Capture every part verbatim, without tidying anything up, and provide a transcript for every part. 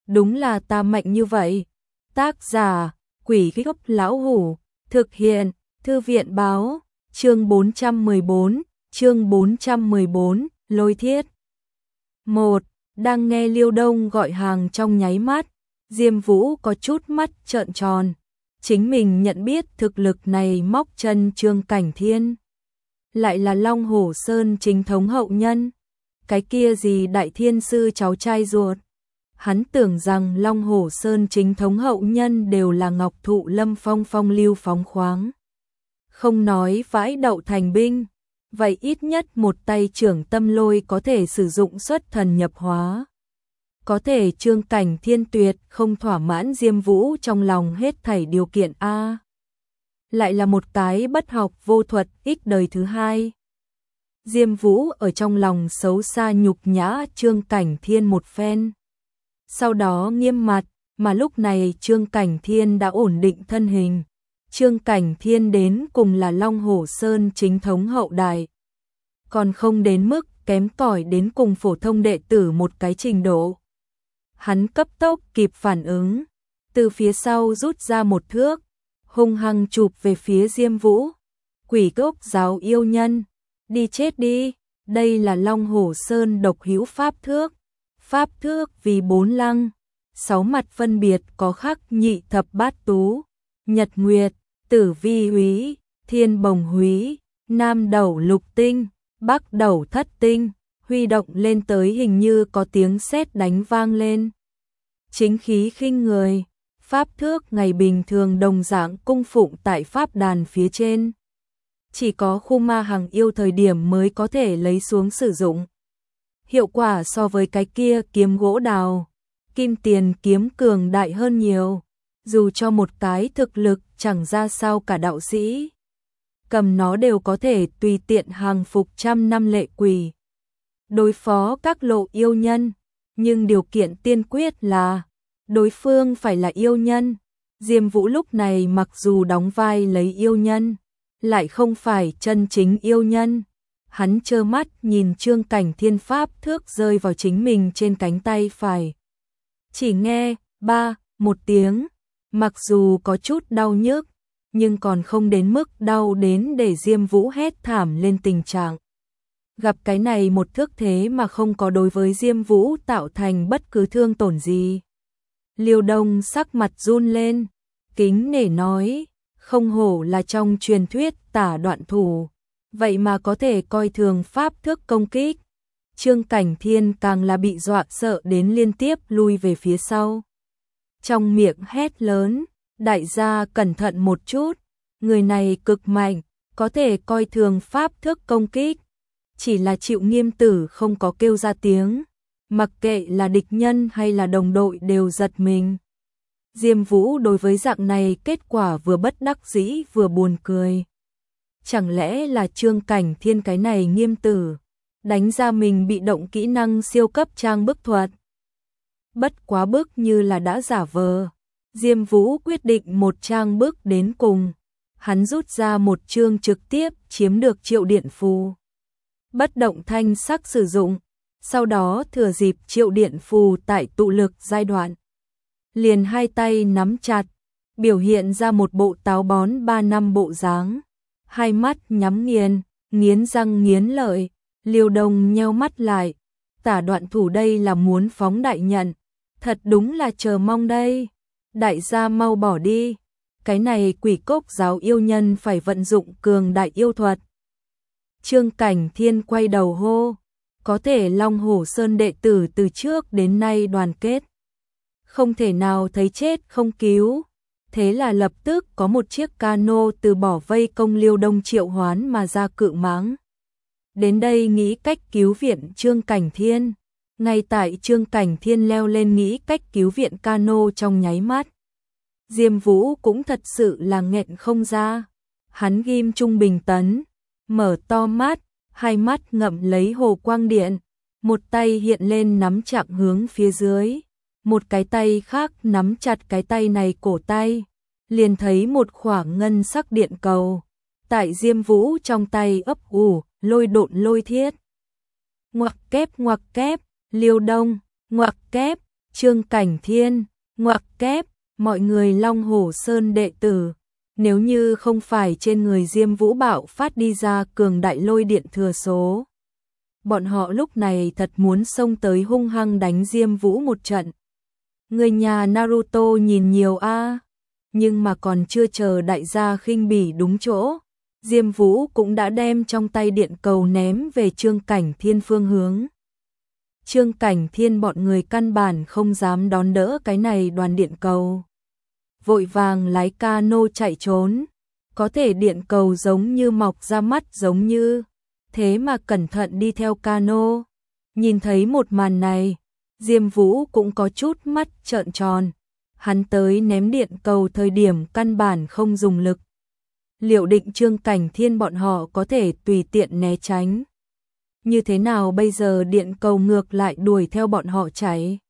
đúng là ta mạnh như vậy. Tác giả, Quỷ Gốc Lão Hủ, thực hiện, Thư viện Báo, chương bốn trăm mười bốn, chương bốn trăm mười bốn, lôi thiết. một. Đang nghe Liêu Đông gọi hàng trong nháy mắt, Diêm Vũ có chút mắt trợn tròn. Chính mình nhận biết thực lực này móc chân Trương Cảnh Thiên. Lại là Long Hổ Sơn chính thống hậu nhân. Cái kia gì đại thiên sư cháu trai ruột. Hắn tưởng rằng Long Hổ Sơn chính thống hậu nhân đều là Ngọc Thụ Lâm Phong phong lưu phóng khoáng. Không nói vãi đậu thành binh, vậy ít nhất một tay trưởng tâm lôi có thể sử dụng xuất thần nhập hóa. Có thể Trương Cảnh Thiên tuyệt không thỏa mãn Diêm Vũ trong lòng hết thảy điều kiện A. Lại là một cái bất học vô thuật ích đời thứ hai. Diêm Vũ ở trong lòng xấu xa nhục nhã Trương Cảnh Thiên một phen. Sau đó nghiêm mặt, mà lúc này Trương Cảnh Thiên đã ổn định thân hình. Trương Cảnh Thiên đến cùng là Long Hổ Sơn chính thống hậu đài. Còn không đến mức kém cỏi đến cùng phổ thông đệ tử một cái trình độ. Hắn cấp tốc kịp phản ứng, từ phía sau rút ra một thước, hung hăng chụp về phía Diêm Vũ. Quỷ Cốc giáo yêu nhân, đi chết đi, đây là Long Hổ Sơn độc hữu pháp thước. Pháp thước vì bốn lăng, sáu mặt phân biệt có khắc nhị thập bát tú, nhật nguyệt, tử vi húy, thiên bồng húy, nam đầu lục tinh, bắc đầu thất tinh, huy động lên tới hình như có tiếng sét đánh vang lên. Chính khí khinh người, pháp thước ngày bình thường đồng dạng cung phụng tại pháp đàn phía trên. Chỉ có khu ma hằng yêu thời điểm mới có thể lấy xuống sử dụng. Hiệu quả so với cái kia kiếm gỗ đào, kim tiền kiếm cường đại hơn nhiều, dù cho một cái thực lực chẳng ra sao cả đạo sĩ. Cầm nó đều có thể tùy tiện hàng phục trăm năm lệ quỷ. Đối phó các lộ yêu nhân, nhưng điều kiện tiên quyết là đối phương phải là yêu nhân. Diêm Vũ lúc này mặc dù đóng vai lấy yêu nhân, lại không phải chân chính yêu nhân. Hắn trơ mắt nhìn Trương Cảnh Thiên pháp thước rơi vào chính mình trên cánh tay phải. Chỉ nghe ba một tiếng, mặc dù có chút đau nhức, nhưng còn không đến mức đau đến để Diêm Vũ hét thảm lên tình trạng. Gặp cái này một thước thế mà không có đối với Diêm Vũ tạo thành bất cứ thương tổn gì. Liêu Đông sắc mặt run lên, kính nể nói, không hổ là trong truyền thuyết tả đoạn thủ. Vậy mà có thể coi thường pháp thước công kích. Trương Cảnh Thiên càng là bị dọa sợ đến liên tiếp lui về phía sau. Trong miệng hét lớn, đại gia cẩn thận một chút, người này cực mạnh, có thể coi thường pháp thước công kích. Chỉ là Triệu Nghiêm Tử không có kêu ra tiếng, mặc kệ là địch nhân hay là đồng đội đều giật mình. Diêm Vũ đối với dạng này kết quả vừa bất đắc dĩ vừa buồn cười. Chẳng lẽ là Trương Cảnh Thiên cái này Nghiêm Tử đánh ra mình bị động kỹ năng siêu cấp trang bức thuật. Bất quá bức như là đã giả vờ. Diêm Vũ quyết định một trang bức đến cùng. Hắn rút ra một chương trực tiếp chiếm được Triệu Điện Phù. Bất động thanh sắc sử dụng. Sau đó thừa dịp Triệu Điện Phù tại tụ lực giai đoạn. Liền hai tay nắm chặt. Biểu hiện ra một bộ táo bón ba năm bộ dáng. Hai mắt nhắm nghiền, nghiến răng nghiến lợi. Liêu Đông nheo mắt lại. Tả đoạn thủ đây là muốn phóng đại nhận. Thật đúng là chờ mong đây. Đại gia mau bỏ đi. Cái này Quỷ Cốc giáo yêu nhân phải vận dụng cường đại yêu thuật. Trương Cảnh Thiên quay đầu hô. Có thể Long Hổ Sơn đệ tử từ trước đến nay đoàn kết. Không thể nào thấy chết không cứu. Thế là lập tức có một chiếc cano từ bỏ vây công Liêu Đông triệu hoán mà ra cự mãng. Đến đây nghĩ cách cứu viện Trương Cảnh Thiên. Ngay tại Trương Cảnh Thiên leo lên nghĩ cách cứu viện cano trong nháy mắt. Diêm Vũ cũng thật sự là nghẹn không ra. Hắn ghim trung bình tấn, mở to mắt, hai mắt ngậm lấy hồ quang điện. Một tay hiện lên nắm chặt hướng phía dưới. Một cái tay khác nắm chặt cái tay này cổ tay. Liền thấy một khoảng ngân sắc điện cầu. Tại Diêm Vũ trong tay ấp ủ, lôi độn lôi thiết. Ngoặc kép ngoặc kép, Liêu Đông, ngoặc kép, Trương Cảnh Thiên, ngoặc kép, mọi người Long Hổ Sơn đệ tử, nếu như không phải trên người Diêm Vũ bạo phát đi ra cường đại lôi điện thừa số, bọn họ lúc này thật muốn xông tới hung hăng đánh Diêm Vũ một trận. Người nhà Naruto nhìn nhiều a, nhưng mà còn chưa chờ đại gia khinh bỉ đúng chỗ, Diêm Vũ cũng đã đem trong tay điện cầu ném về Trương Cảnh Thiên phương hướng. Trương Cảnh Thiên bọn người căn bản không dám đón đỡ cái này đoàn điện cầu, vội vàng lái cano chạy trốn. Có thể điện cầu giống như mọc ra mắt giống như, thế mà cẩn thận đi theo cano. Nhìn thấy một màn này, Diêm Vũ cũng có chút mắt trợn tròn. Hắn tới ném điện cầu thời điểm căn bản không dùng lực. Liệu định Trương Cảnh Thiên bọn họ có thể tùy tiện né tránh? Như thế nào bây giờ điện cầu ngược lại đuổi theo bọn họ chạy?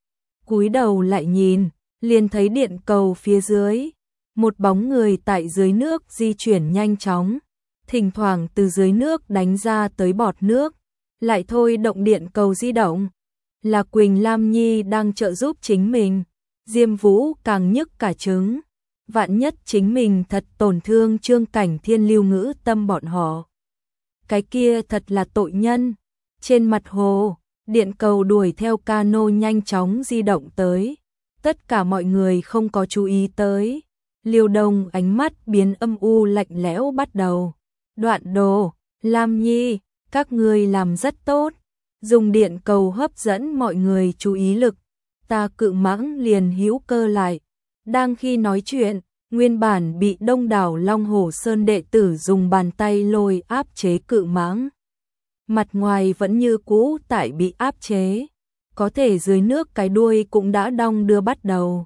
Cúi đầu lại nhìn, liền thấy điện cầu phía dưới, một bóng người tại dưới nước di chuyển nhanh chóng, thỉnh thoảng từ dưới nước đánh ra tới bọt nước, lại thôi động điện cầu di động. Là Quỳnh Lam Nhi đang trợ giúp chính mình. Diêm Vũ càng nhức cả trứng, vạn nhất chính mình thật tổn thương Trương Cảnh Thiên Lưu Ngữ Tâm bọn họ, cái kia thật là tội nhân. Trên mặt hồ, điện cầu đuổi theo cano nhanh chóng di động tới, tất cả mọi người không có chú ý tới. Liêu Đông ánh mắt biến âm u lạnh lẽo bắt đầu. Đoạn Đồ, Lam Nhi, các ngươi làm rất tốt, dùng điện cầu hấp dẫn mọi người chú ý lực. Ta Cự Mãng liền hữu cơ lại. Đang khi nói chuyện, nguyên bản bị đông đảo Long Hổ Sơn đệ tử dùng bàn tay lôi áp chế Cự Mãng. Mặt ngoài vẫn như cũ tại bị áp chế, có thể dưới nước cái đuôi cũng đã đong đưa bắt đầu.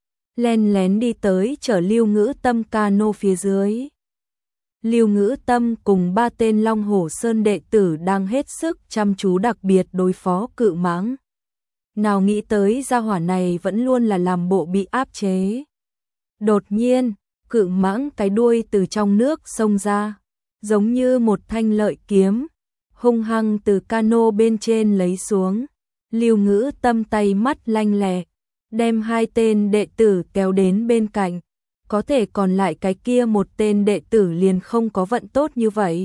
Len lén đi tới chở Lưu Ngữ Tâm cano phía dưới. Lưu Ngữ Tâm cùng ba tên Long Hổ Sơn đệ tử đang hết sức chăm chú đặc biệt đối phó Cự Mãng. Nào nghĩ tới gia hỏa này vẫn luôn là làm bộ bị áp chế. Đột nhiên, Cự Mãng cái đuôi từ trong nước xông ra, giống như một thanh lợi kiếm, hung hăng từ cano bên trên lấy xuống. Lưu Ngữ Tâm tay mắt lanh lẹ, đem hai tên đệ tử kéo đến bên cạnh. Có thể còn lại cái kia một tên đệ tử liền không có vận tốt như vậy.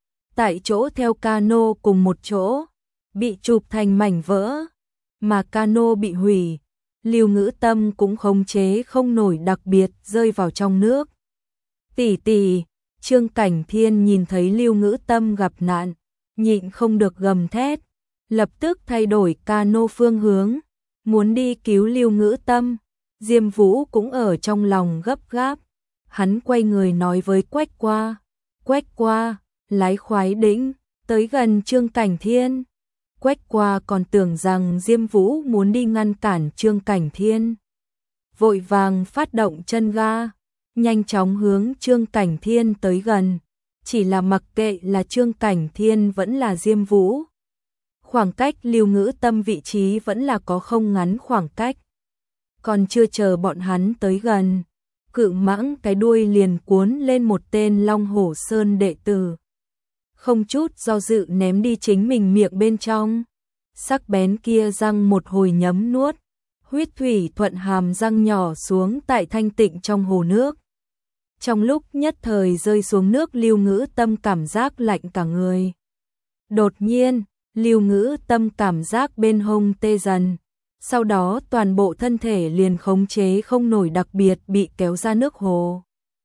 Tại chỗ theo cano cùng một chỗ, bị chụp thành mảnh vỡ, mà cano bị hủy. Lưu Ngữ Tâm cũng khống chế không nổi, đặc biệt rơi vào trong nước. Tỷ tỷ, Trương Cảnh Thiên nhìn thấy Lưu Ngữ Tâm gặp nạn, nhịn không được gầm thét, lập tức thay đổi cano phương hướng, muốn đi cứu Lưu Ngữ Tâm. Diêm Vũ cũng ở trong lòng gấp gáp, hắn quay người nói với Quách Qua, Quách Qua, lái khoái đĩnh, tới gần Trương Cảnh Thiên. Quách Qua còn tưởng rằng Diêm Vũ muốn đi ngăn cản Trương Cảnh Thiên, vội vàng phát động chân ga, nhanh chóng hướng Trương Cảnh Thiên tới gần. Chỉ là mặc kệ là Trương Cảnh Thiên vẫn là Diêm Vũ, khoảng cách Lưu Ngữ Tâm vị trí vẫn là có không ngắn khoảng cách. Còn chưa chờ bọn hắn tới gần, Cự Mãng cái đuôi liền cuốn lên một tên Long Hổ Sơn đệ tử, không chút do dự ném đi chính mình miệng bên trong. Sắc bén kia răng một hồi nhấm nuốt, huyết thủy thuận hàm răng nhỏ xuống tại thanh tịnh trong hồ nước. Trong lúc nhất thời rơi xuống nước, Lưu Ngữ Tâm cảm giác lạnh cả người. Đột nhiên, Lưu Ngữ Tâm cảm giác bên hông tê dần, sau đó toàn bộ thân thể liền khống chế không nổi, đặc biệt bị kéo ra nước hồ.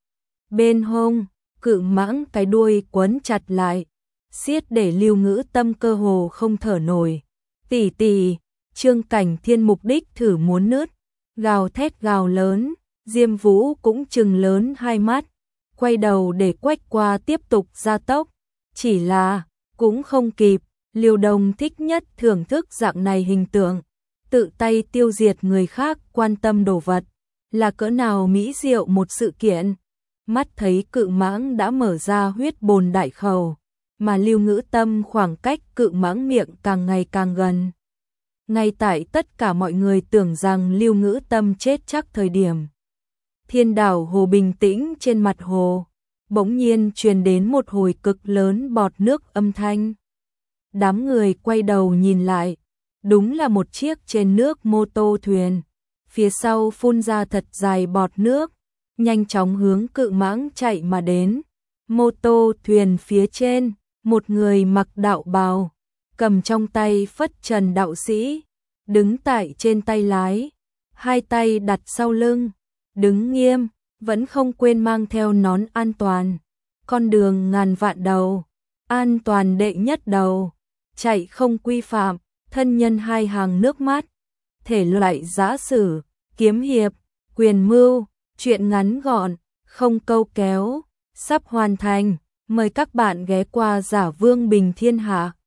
Bên hông, Cự Mãng cái đuôi quấn chặt lại, siết để Lưu Ngữ Tâm cơ hồ không thở nổi. Tỷ tỷ, Trương Cảnh Thiên mục đích thử muốn nứt, gào thét gào lớn. Diêm Vũ cũng trừng lớn hai mắt, quay đầu để Quách Qua tiếp tục gia tốc. Chỉ là, cũng không kịp. Liêu Đông thích nhất thưởng thức dạng này hình tượng, tự tay tiêu diệt người khác quan tâm đồ vật, là cỡ nào mỹ diệu một sự kiện. Mắt thấy Cự Mãng đã mở ra huyết bồn đại khẩu, mà Lưu Ngữ Tâm khoảng cách Cự Mãng miệng càng ngày càng gần. Ngay tại tất cả mọi người tưởng rằng Lưu Ngữ Tâm chết chắc thời điểm, thiên đảo hồ bình tĩnh, trên mặt hồ bỗng nhiên truyền đến một hồi cực lớn bọt nước âm thanh. Đám người quay đầu nhìn lại, đúng là một chiếc trên nước mô tô thuyền. Phía sau phun ra thật dài bọt nước, nhanh chóng hướng Cự Mãng chạy mà đến. Mô tô thuyền phía trên, một người mặc đạo bào, cầm trong tay phất trần đạo sĩ, đứng tại trên tay lái, hai tay đặt sau lưng, đứng nghiêm, vẫn không quên mang theo nón an toàn. Con đường ngàn vạn đầu, an toàn đệ nhất đầu, chạy không quy phạm, thân nhân hai hàng nước mắt. Thể loại giã sử, kiếm hiệp, quyền mưu, truyện ngắn gọn, không câu kéo, sắp hoàn thành. Mời các bạn ghé qua Giả Vương Bình Thiên Hạ.